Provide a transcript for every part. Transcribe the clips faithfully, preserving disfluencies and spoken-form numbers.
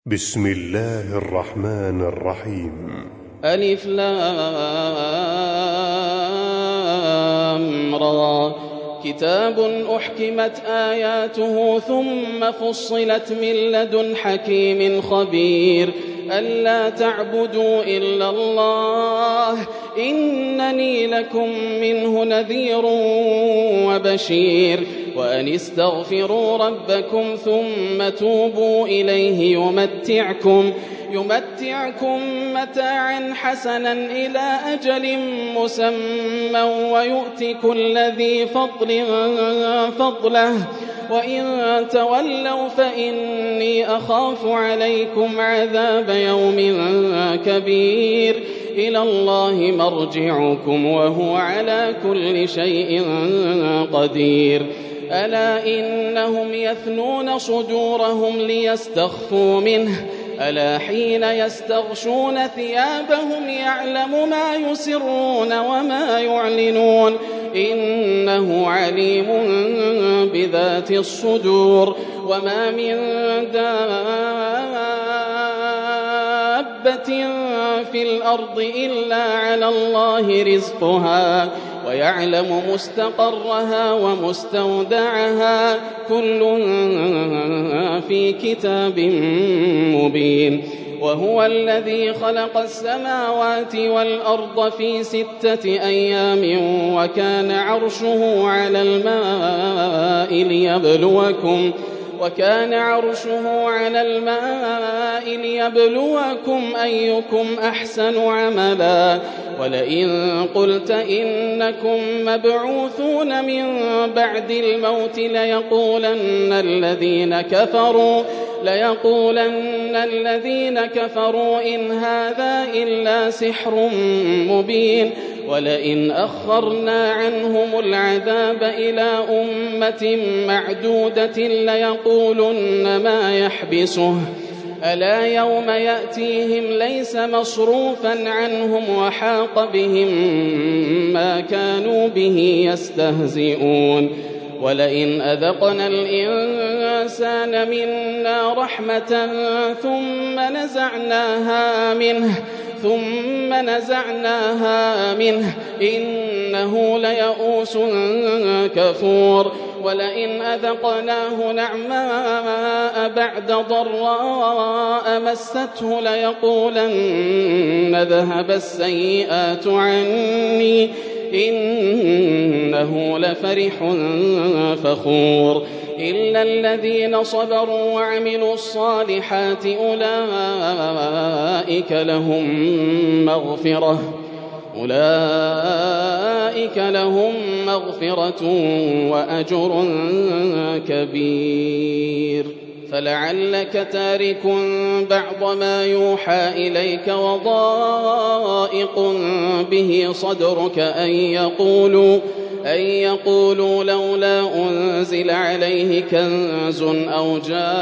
بسم الله الرحمن الرحيم. ألف لام را كتاب أحكمت آياته ثم فصلت من لدن حكيم خبير ألا تعبدوا إلا الله إنني لكم منه نذير وبشير وأن استغفروا ربكم ثم توبوا إليه يمتعكم يمتعكم متاعا حسنا إلى أجل مسمى ويؤتي كل ذي فضل فضله وإن تولوا فإني أخاف عليكم عذاب يوم كبير إلى الله مرجعكم وهو على كل شيء قدير ألا إنهم يثنون صدورهم ليستخفوا منه ألا حين يستغشون ثيابهم يعلم ما يسرون وما يعلنون إنه عليم بذات الصدور وما من دابة في الأرض إلا على الله رزقها ويعلم مستقرها ومستودعها كل في كتاب مبين وهو الذي خلق السماوات والأرض في ستة أيام وكان عرشه على الماء ليبلوكم وكان عرشه على الماء ليبلوكم أيكم أحسن عملا ولئن قلت إنكم مبعوثون من بعد الموت ليقولن الذين كفروا ليقولن الذين كفروا إن هذا إلا سحر مبين ولئن أخرنا عنهم العذاب إلى أمة معدودة ليقولن ما يحبسه ألا يوم يأتيهم ليس مصروفا عنهم وحاق بهم ما كانوا به يستهزئون ولئن أذقنا الإنسان منا رحمة ثم نزعناها منه ثم نزعناها منه إنه ليئوس كفور ولئن أذقناه نعماء بعد ضراء مسته ليقولن ذهب السيئات عني إنه لفرح فخور إلا الذين صبروا وعملوا الصالحات أولئك لهم مغفرة أولئك لهم مغفرة وأجر كبير فلعلك تارك بعض ما يوحى إليك وضائق به صدرك أن يقولوا أن يقولوا لولا أنزل عليه كنز أو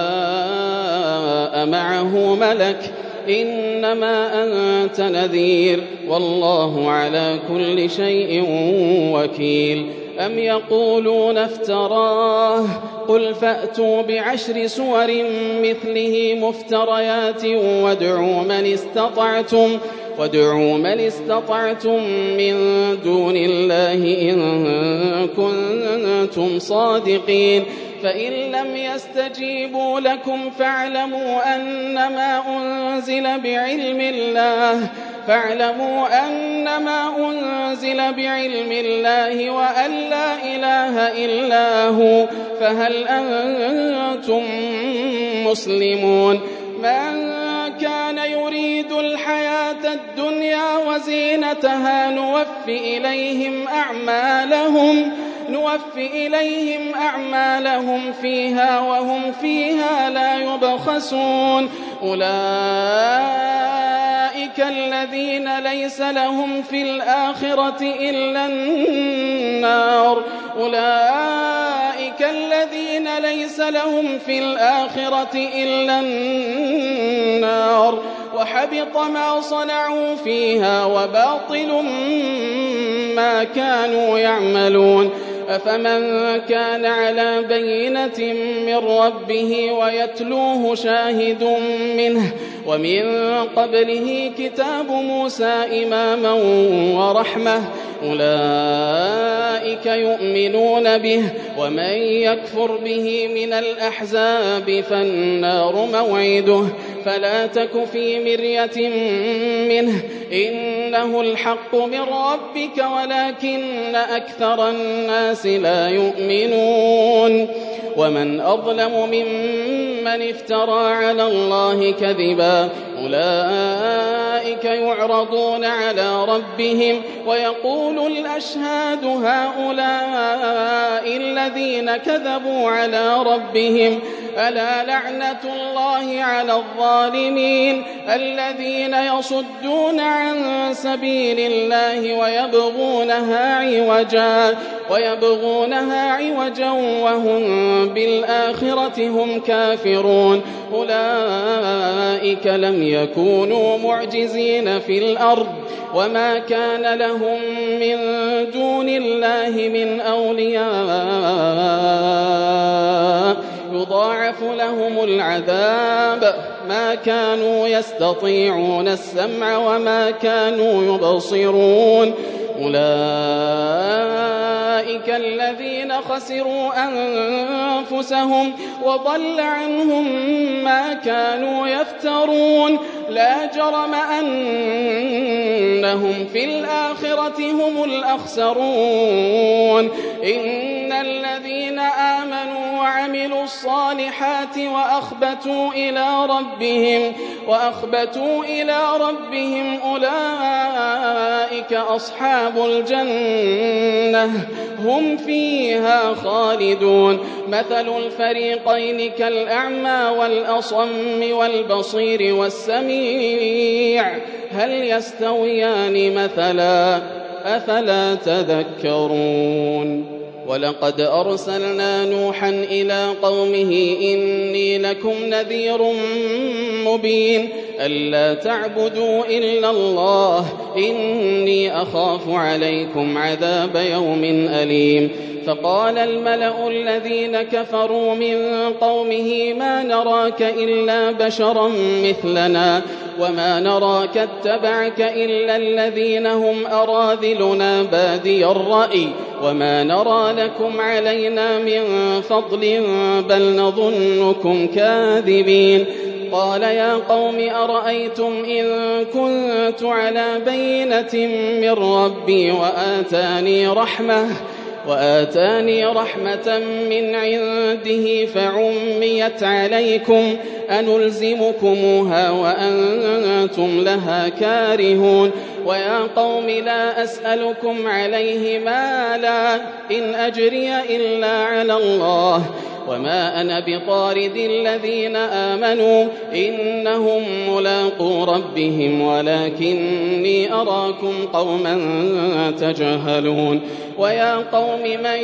جاء معه ملك إنما أنت نذير والله على كل شيء وكيل أم يقولون افتراه قل فأتوا بعشر سور مثله مفتريات وادعوا من استطعتم وادعوا من استطعتم من دون الله إن كنتم صادقين فإن لم يستجيبوا لكم فاعلموا أنما أنزل بعلم الله فاعلموا أنما أنزل بعلم الله وأن لا إله إلا هو فهل أنتم مسلمون من كان يريد الحياة الدنيا وزينتها نوفي إليهم أعمالهم نوفي إليهم أعمالهم فيها وهم فيها لا يبخسون أولئك الذين ليس لهم في الآخرة إلا النار أولئك الذين ليس لهم في الآخرة إلا النار وحبط ما صنعوا فيها وباطل ما كانوا يعملون أفمن كان على بينة من ربه ويتلوه شاهد منه ومن قبله كتاب موسى إماما ورحمة أولئك يؤمنون به ومن يكفر به من الأحزاب فالنار موعده فلا تك في مرية منه إنه الحق من ربك ولكن أكثر الناس لا يؤمنون ومن أظلم ممن افترى على الله كذبا أولئك يعرضون على ربهم ويقول الأشهاد هؤلاء الذين كذبوا على ربهم ألا لعنة الله على الظالمين الذين يصدون عن سبيل الله ويبغونها عوجا ويبغونها عوجا وهم بالآخرة هم كافرون أولئك لم يكونوا معجزين في الأرض وما كان لهم من دون الله من أولياء يضاعف لهم العذاب ما كانوا يستطيعون السمع وما كانوا يبصرون أولئك الذين خسروا أنفسهم وضل عنهم ما كانوا يفترون لا جرم أنهم في الآخرة هم الأخسرون إن الذين آمنوا وعملوا الصالحات وأخبتوا إلى ربهم وأخبتوا إلى ربهم أولئك أصحاب الجنة هم فيها خالدون مثل الفريقين كالأعمى والأصم والبصير والسميع هل يستويان مثلا أفلا تذكرون ولقد أرسلنا نوحا إلى قومه إني لكم نذير مبين ألا تعبدوا إلا الله إني أخاف عليكم عذاب يوم أليم فقال الملأ الذين كفروا من قومه ما نراك إلا بشرا مثلنا وما نراك اتبعك إلا الذين هم أراذلنا بادي الرأي وما نرى لكم علينا من فضل بل نظنكم كاذبين قال يا قوم أرأيتم إن كنت على بينة من ربي وآتاني رحمة وآتاني رحمة من عنده فعميت عليكم أنلزمكموها وأنتم لها كارهون ويا قوم لا أسألكم عليه مالا إن أجري إلا على الله وما أنا بطارد الذين آمنوا إنهم ملاقو ربهم ولكني أراكم قوما تجهلون ويا قوم من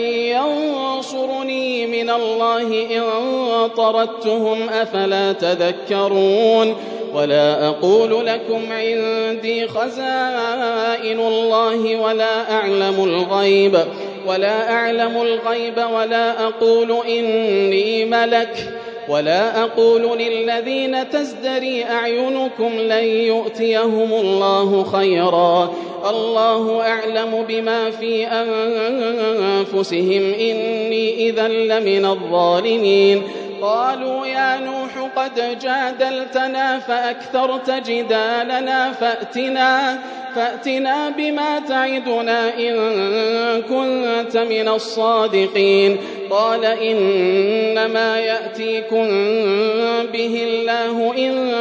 ينصرني من الله إن طردتهم أفلا تذكرون ولا أقول لكم عندي خزائن الله ولا أعلم الغيب ولا أعلم الغيب ولا أقول إني ملك ولا أقول للذين تزدري أعينكم لن يؤتيهم الله خيرا الله أعلم بما في أنفسهم إني إذا لمن الظالمين قالوا يا نوح قد جادلتنا فأكثرت جدالنا فأتنا فأتنا بما تعدنا إن كنت من الصادقين قال إنما يأتيكم به الله إن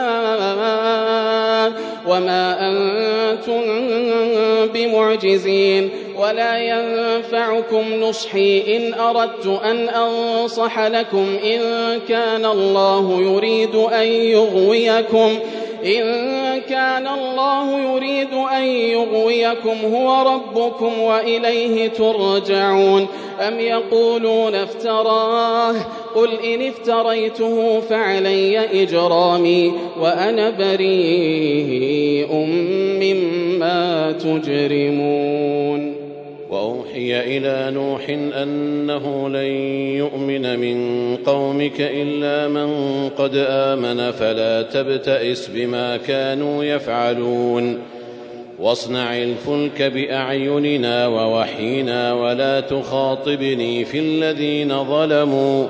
شاء وما أنتم بمعجزين ولا ينفعكم نصحي إن أردت أن أنصح لكم إن كان الله يريد أن يغويكم إن كان الله يريد أن يغويكم هو ربكم وإليه ترجعون أم يقولون افتراه قل إن افتريته فعلي إجرامي وأنا بريء مما تجرمون وأوحي إلى نوح أنه لن يؤمن من قومك إلا من قد آمن فلا تبتئس بما كانوا يفعلون واصنع الفلك بأعيننا ووحينا ولا تخاطبني في الذين ظلموا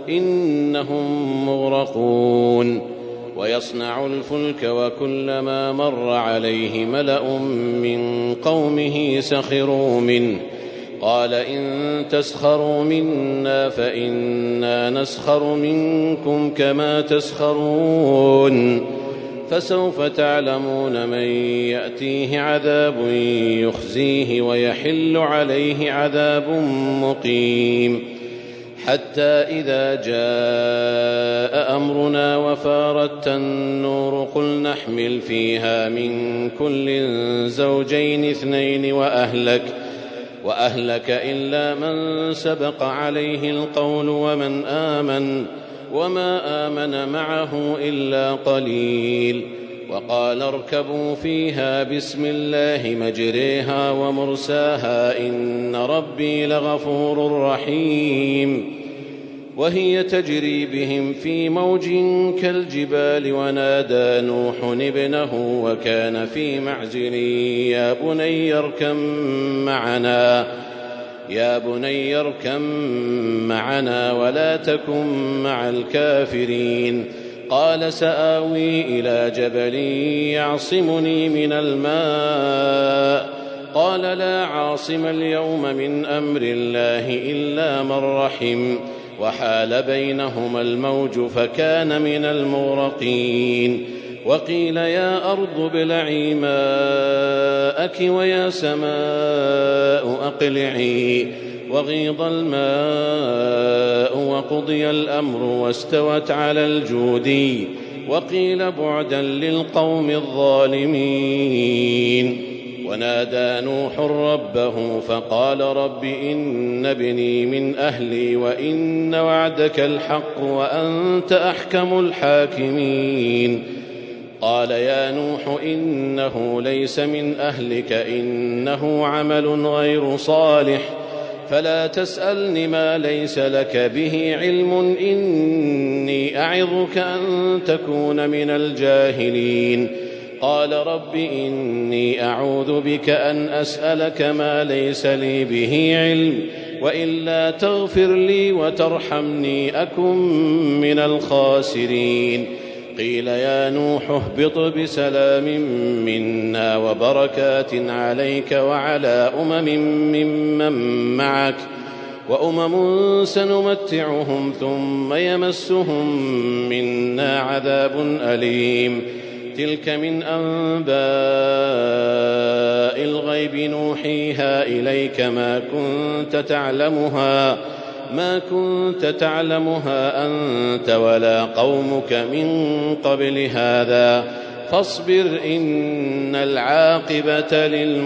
إنهم مغرقون ويصنع الفلك وكلما مر عليه ملأ من قومه سخروا منه قال إن تسخروا منا فإنا نسخر منكم كما تسخرون فسوف تعلمون من يأتيه عذاب يخزيه ويحل عليه عذاب مقيم حتى إذا جاء أمرنا وفارت النور قل نحمل فيها من كل زوجين اثنين وأهلك وأهلك إلا من سبق عليه القول ومن آمن وما آمن معه إلا قليل وقال اركبوا فيها بسم الله مجريها ومرساها إن ربي لغفور رحيم وهي تجري بهم في موج كالجبال ونادى نوح ابنه وكان في معزل يا بني اركب معنا يا بني اركب معنا ولا تكن مع الكافرين قال سآوي إلى جبل يعصمني من الماء قال لا عاصم اليوم من أمر الله إلا من رحم وحال بينهما الموج فكان من المغرقين وقيل يا أرض ابلعي ماءك ويا سماء أقلعي وغيض الماء وقضي الأمر واستوت على الجودي وقيل بعدا للقوم الظالمين ونادى نوح ربه فقال رب إن ابني من أهلي وإن وعدك الحق وأنت أحكم الحاكمين قال يا نوح إنه ليس من أهلك إنه عمل غير صالح فلا تسألني ما ليس لك به علم إني أعظك أن تكون من الجاهلين قال رب إني أعوذ بك أن أسألك ما ليس لي به علم وإلا تغفر لي وترحمني أكن من الخاسرين قيل يا نوح اهبط بسلام منا وبركات عليك وعلى أمم ممن معك وأمم سنمتعهم ثم يمسهم منا عذاب أليم تلك من أنباء الغيب نوحيها إليك ما كنت تعلمها ما كنت تعلمها أنت ولا قومك من قبل هذا فاصبر إن العاقبة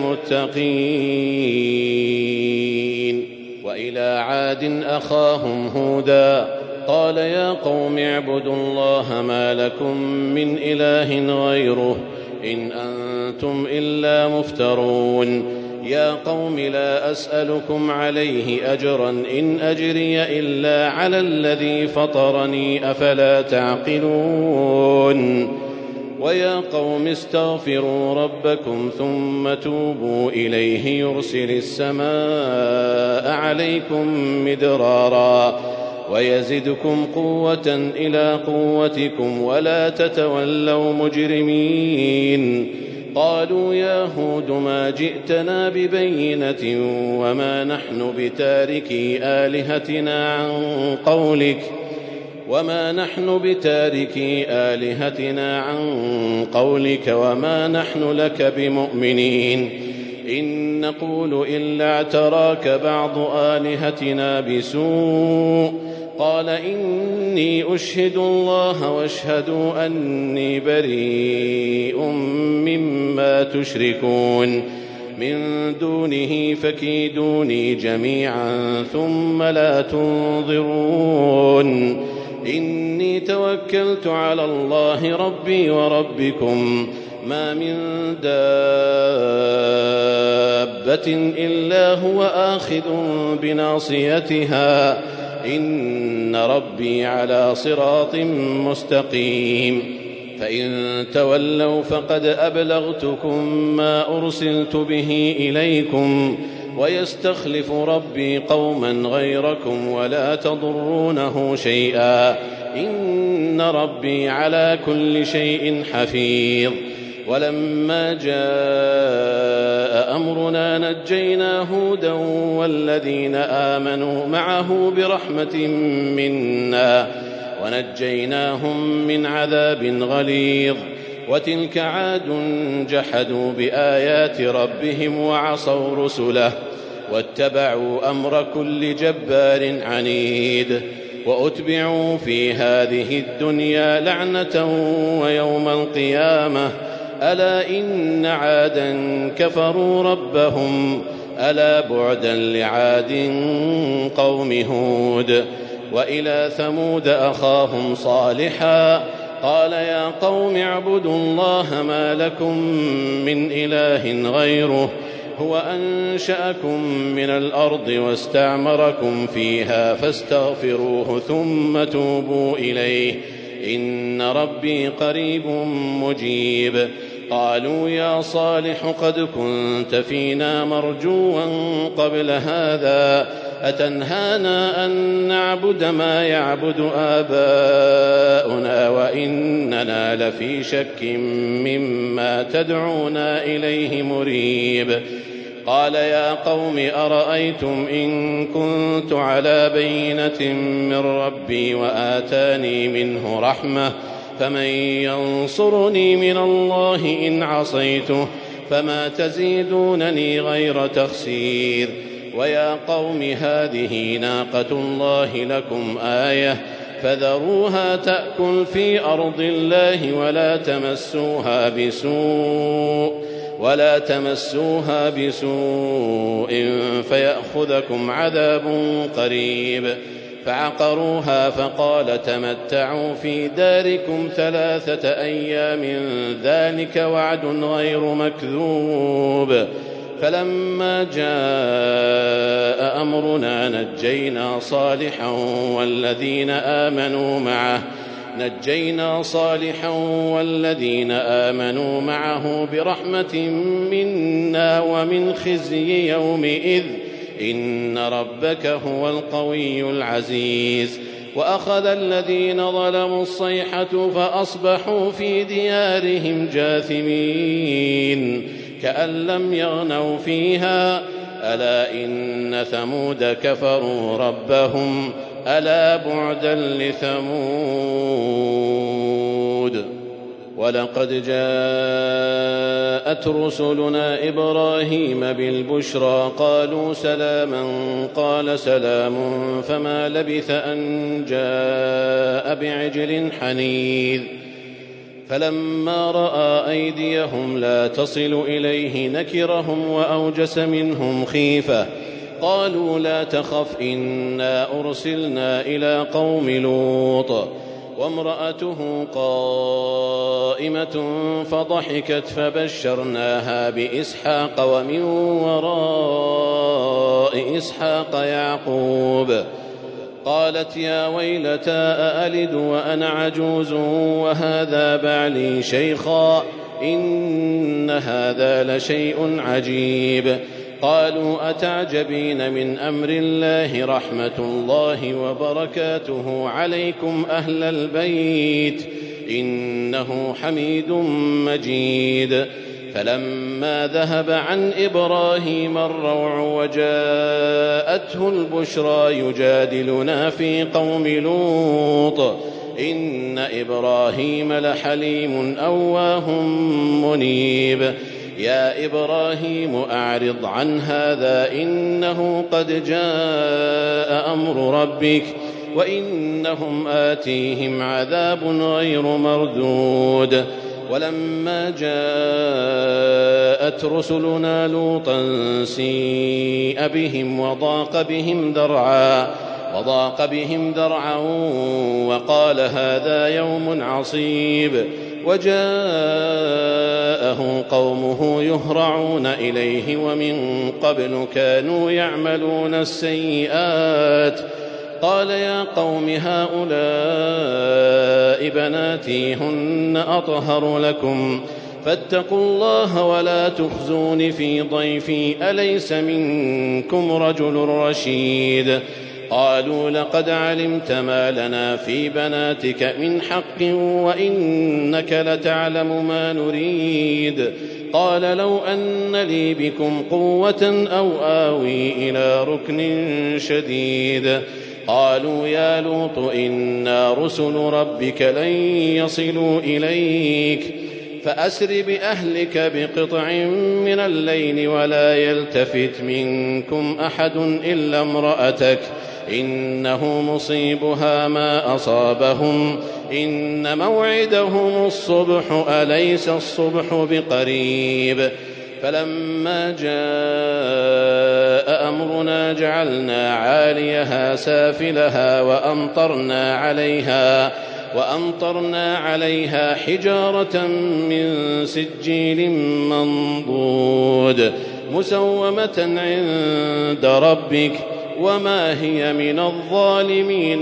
للمتقين وإلى عاد أخاهم هودا قال يا قوم اعبدوا الله ما لكم من إله غيره إن أنتم إلا مفترون يا قوم لا أسألكم عليه أجرا إن أجري إلا على الذي فطرني أفلا تعقلون ويا قوم استغفروا ربكم ثم توبوا إليه يرسل السماء عليكم مدرارا ويزدكم قوة إلى قوتكم ولا تتولوا مجرمين قالوا يا هود ما جئتنا ببينة وما نحن بتاركي آلهتنا عن قولك وما نحن بتاركي آلهتنا عن قولك وما نحن لك بمؤمنين إن نقول إلا اعتراك بعض آلهتنا بسوء قال إني أشهد الله واشهدوا أني بريء مما تشركون من دونه فكيدوني جميعا ثم لا تنظرون إني توكلت على الله ربي وربكم ما من دابة إلا هو آخذ بناصيتها إن ربي على صراط مستقيم فإن تولوا فقد أبلغتكم ما أرسلت به إليكم ويستخلف ربي قوما غيركم ولا تضرونه شيئا إن ربي على كل شيء حفيظ. ولما جاء أمرنا نجينا هودا والذين آمنوا معه برحمة منا ونجيناهم من عذاب غليظ. وتلك عاد جحدوا بآيات ربهم وعصوا رسله واتبعوا أمر كل جبار عنيد وأتبعوا في هذه الدنيا لعنة ويوم القيامة ألا إن عادا كفروا ربهم ألا بعدا لعاد قوم هود. وإلى ثمود أخاهم صالحا قال يا قوم اعبدوا الله ما لكم من إله غيره هو أنشأكم من الأرض واستعمركم فيها فاستغفروه ثم توبوا إليه إن ربي قريب مجيب. قالوا يا صالح قد كنت فينا مرجوا قبل هذا أتنهانا أن نعبد ما يعبد آباؤنا وإننا لفي شك مما تدعونا إليه مريب. قال يا قوم أرأيتم إن كنت على بينة من ربي وآتاني منه رحمة فمن ينصرني من الله إن عصيته فما تزيدونني غير تخسير. ويا قوم هذه ناقة الله لكم آية فذروها تأكل في أرض الله ولا تمسوها بسوء ولا تمسوها بسوء فيأخذكم عذاب قريب. فعقروها فقال تمتعوا في داركم ثلاثة أيام ذلك وعد غير مكذوب. فلما جاء أمرنا نجينا صالحا والذين آمنوا معه نجينا صالحا والذين آمنوا معه برحمة منا ومن خزي يومئذ إن ربك هو القوي العزيز. وأخذ الذين ظلموا الصيحة فأصبحوا في ديارهم جاثمين كأن لم يغنوا فيها ألا إن ثمود كفروا ربهم ألا بعدا لثمود. ولقد جاءت رسلنا إبراهيم بالبشرى قالوا سلاما قال سلام فما لبث أن جاء بعجل حنيذ. فلما رأى أيديهم لا تصل إليه نكرهم وأوجس منهم خيفة قالوا لا تخف إنا أرسلنا إلى قوم لوط وامرأته قائمة فضحكت فبشرناها بإسحاق ومن وراء إسحاق يعقوب قالت يا ويلتى أألد وأنا عجوز وهذا بعلي شيخا إن هذا لشيء عجيب. قالوا أتعجبين من أمر الله رحمة الله وبركاته عليكم أهل البيت إنه حميد مجيد. فلما ذهب عن إبراهيم الروع وجاءته البشرى يجادلنا في قوم لوط إن إبراهيم لحليم أواه منيب. يا إبراهيم أعرض عن هذا إنه قد جاء أمر ربك وإنهم آتيهم عذاب غير مردود. ولما جاءت رسلنا لوطا سيء بهم وضاق بهم ذرعا وضاق بهم ذرعا وقال هذا يوم عصيب وجاءه قومه يهرعون إليه ومن قبل كانوا يعملون السيئات قال يا قوم هؤلاء بناتي هن أطهر لكم فاتقوا الله ولا تخزون في ضيفي أليس منكم رجل رشيد قالوا لقد علمت ما لنا في بناتك من حق وإنك لتعلم ما نريد قال لو أن لي بكم قوة أو آوي إلى ركن شديد قالوا يا لوط إنا رسل ربك لن يصلوا إليك فأسر بأهلك بقطع من الليل ولا يلتفت منكم أحد إلا امرأتك إنه مصيبها ما أصابهم إن موعدهم الصبح أليس الصبح بقريب فلما جاء أمرنا جعلنا عاليها سافلها وأمطرنا عليها وأمطرنا عليها حجارة من سجيل منضود مسومة عند ربك وما هي من الظالمين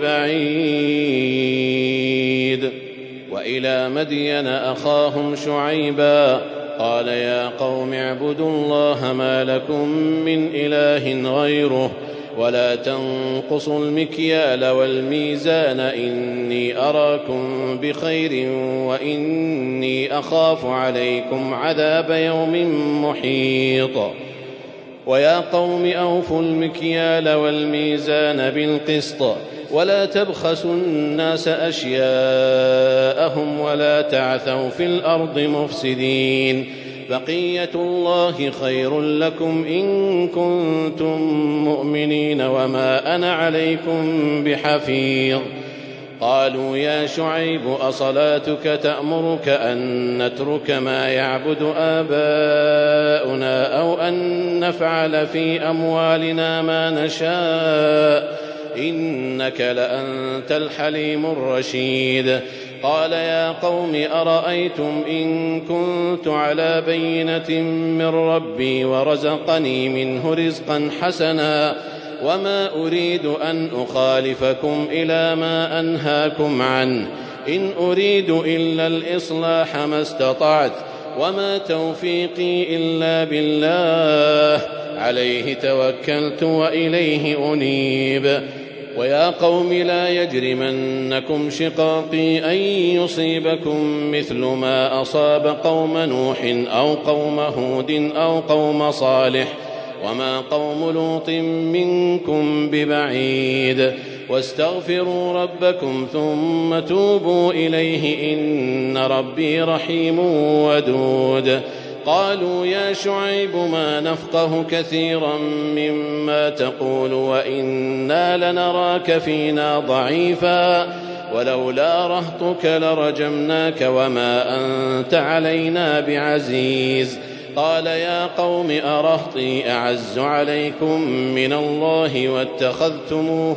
ببعيد وإلى مدين أخاهم شعيبا قال يا قوم اعبدوا الله ما لكم من إله غيره ولا تنقصوا المكيال والميزان إني أراكم بخير وإني أخاف عليكم عذاب يوم محيط ويا قوم أوفوا المكيال والميزان بالقسط ولا تبخسوا الناس أشياءهم ولا تعثوا في الأرض مفسدين بقية الله خير لكم إن كنتم مؤمنين وما أنا عليكم بحفيظ قالوا يا شعيب أصلاتك تأمرك أن نترك ما يعبد آباؤنا أو أن نفعل في أموالنا ما نشاء إنك لأنت الحليم الرشيد قال يا قوم أرأيتم إن كنت على بينة من ربي ورزقني منه رزقا حسنا وما أريد أن أخالفكم إلى ما أنهاكم عنه إن أريد إلا الإصلاح ما استطعت وما توفيقي إلا بالله عليه توكلت وإليه أنيب ويا قوم لا يجرمنكم شقاقي أن يصيبكم مثل ما أصاب قوم نوح أو قوم هود أو قوم صالح وما قوم لوط منكم ببعيد واستغفروا ربكم ثم توبوا إليه إن ربي رحيم ودود قالوا يا شعيب ما نفقه كثيرا مما تقول وإنا لنراك فينا ضعيفا ولولا رهطك لرجمناك وما أنت علينا بعزيز قال يا قوم أرهطي أعز عليكم من الله واتخذتموه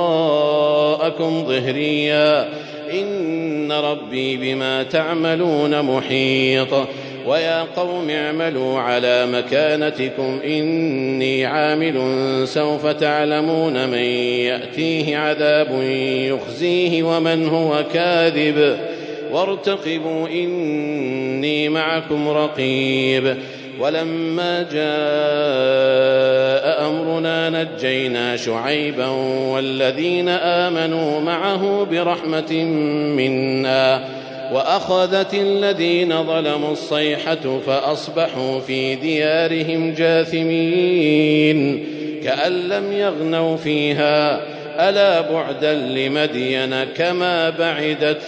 وراءكم ظهريا إن ربي بما تعملون محيط ويا قوم اعملوا على مكانتكم إني عامل سوف تعلمون من يأتيه عذاب يخزيه ومن هو كاذب وارتقبوا إني معكم رقيب ولما جاء أمرنا نجينا شعيبا والذين آمنوا معه برحمة منا وأخذت الذين ظلموا الصيحة فأصبحوا في ديارهم جاثمين كأن لم يغنوا فيها ألا بعدا لمدين كما بعدت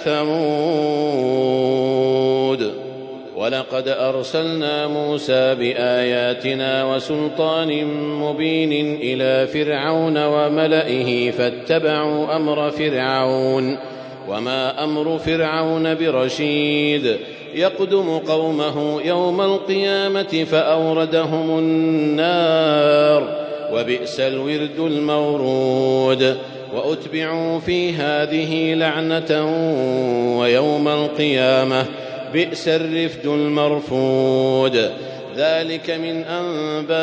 ثمود ولقد أرسلنا موسى بآياتنا وسلطان مبين إلى فرعون وملئه فاتبعوا أمر فرعون وما أمر فرعون برشيد يقدم قومه يوم القيامة فأوردهم النار وبئس الورد المورود وأتبعوا في هذه لعنة ويوم القيامة بئس الرفد المرفود. ذلك من أنباء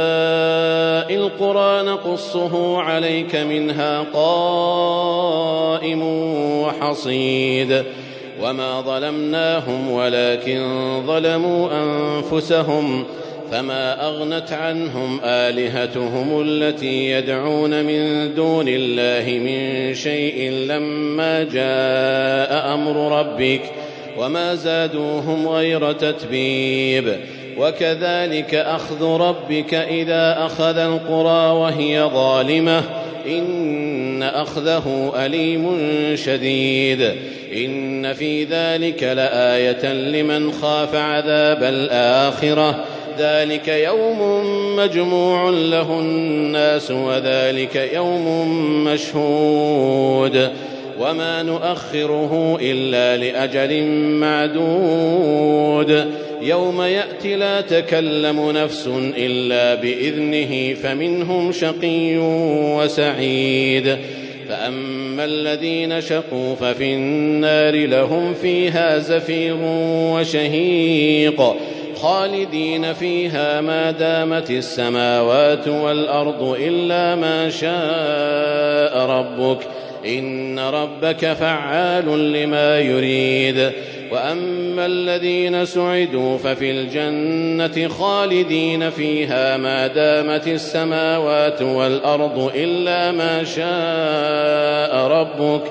القرى نقصه عليك منها قائم وحصيد. وما ظلمناهم ولكن ظلموا أنفسهم فما أغنت عنهم آلهتهم التي يدعون من دون الله من شيء لما جاء أمر ربك وما زادوهم غير تتبيب. وكذلك أخذ ربك إذا أخذ القرى وهي ظالمة إن أخذه أليم شديد. إن في ذلك لآية لمن خاف عذاب الآخرة ذلك يوم مجموع له الناس وذلك يوم مشهود. وما نؤخره إلا لأجل معدود. يوم يأتي لا تكلم نفس إلا بإذنه فمنهم شقي وسعيد. فأما الذين شقوا ففي النار لهم فيها زفير وشهيق خالدين فيها ما دامت السماوات والأرض إلا ما شاء ربك إن ربك فعال لما يريد. وأما الذين سعدوا ففي الجنة خالدين فيها ما دامت السماوات والأرض إلا ما شاء ربك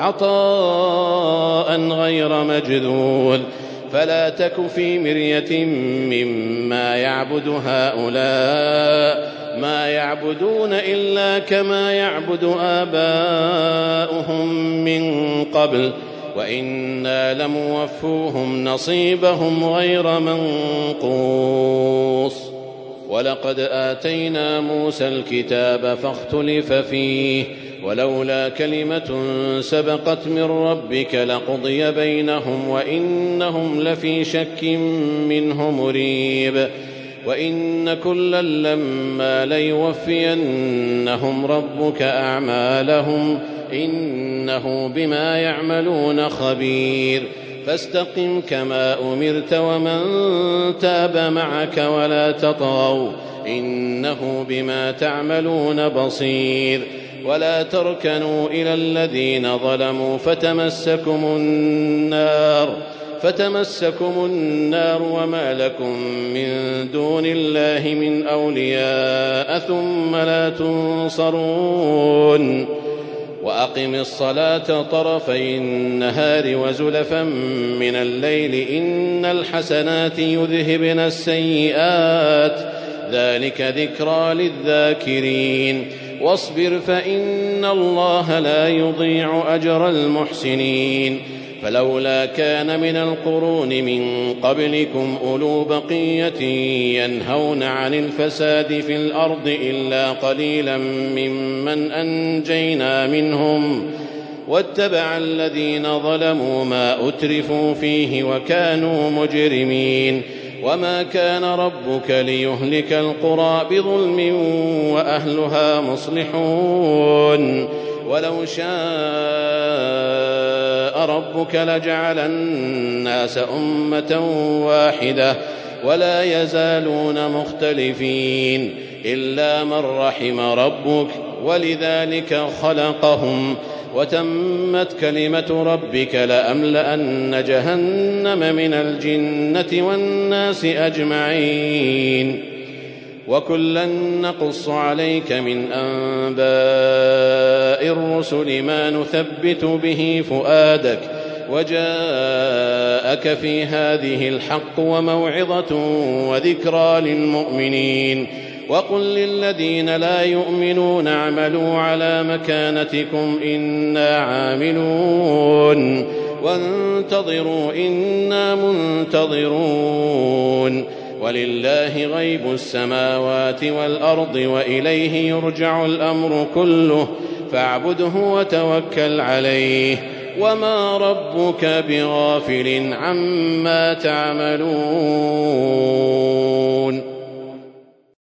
عطاء غير مجذول. فلا تك في مرية مما يعبد هؤلاء ما يعبدون إلا كما يعبد آباؤهم من قبل وإنا لموفوهم نصيبهم غير منقوص. ولقد آتينا موسى الكتاب فاختلف فيه ولولا كلمة سبقت من ربك لقضي بينهم وإنهم لفي شك منه مريب. وإن كلا لما ليوفينهم ربك أعمالهم إنه بما يعملون خبير. فاستقم كما أمرت ومن تاب معك ولا تطغوا إنه بما تعملون بصير. ولا تركنوا إلى الذين ظلموا فتمسكم النار فتمسكم النار وما لكم من دون الله من أولياء ثم لا تنصرون. وأقم الصلاة طرفي النهار وزلفا من الليل إن الحسنات يذهبن السيئات ذلك ذكرى للذاكرين. واصبر فإن الله لا يضيع أجر المحسنين. فلولا كان من القرون من قبلكم أولو بقية ينهون عن الفساد في الأرض إلا قليلا ممن أنجينا منهم واتبع الذين ظلموا ما أترفوا فيه وكانوا مجرمين. وما كان ربك ليهلك القرى بظلم وأهلها مصلحون. ولو شاء ربك لجعل الناس أمة واحدة ولا يزالون مختلفين إلا من رحم ربك ولذلك خلقهم. وتمت كلمة ربك لأملأن جهنم من الجنة والناس أجمعين. وكلا نقص عليك من أنباء الرسل ما نثبت به فؤادك وجاءك في هذه الحق وموعظة وذكرى للمؤمنين. وقل للذين لا يؤمنون اعملوا على مكانتكم إنا عاملون وانتظروا إنا منتظرون. ولله غيب السماوات والأرض وإليه يرجع الأمر كله فاعبده وتوكل عليه وما ربك بغافل عما تعملون.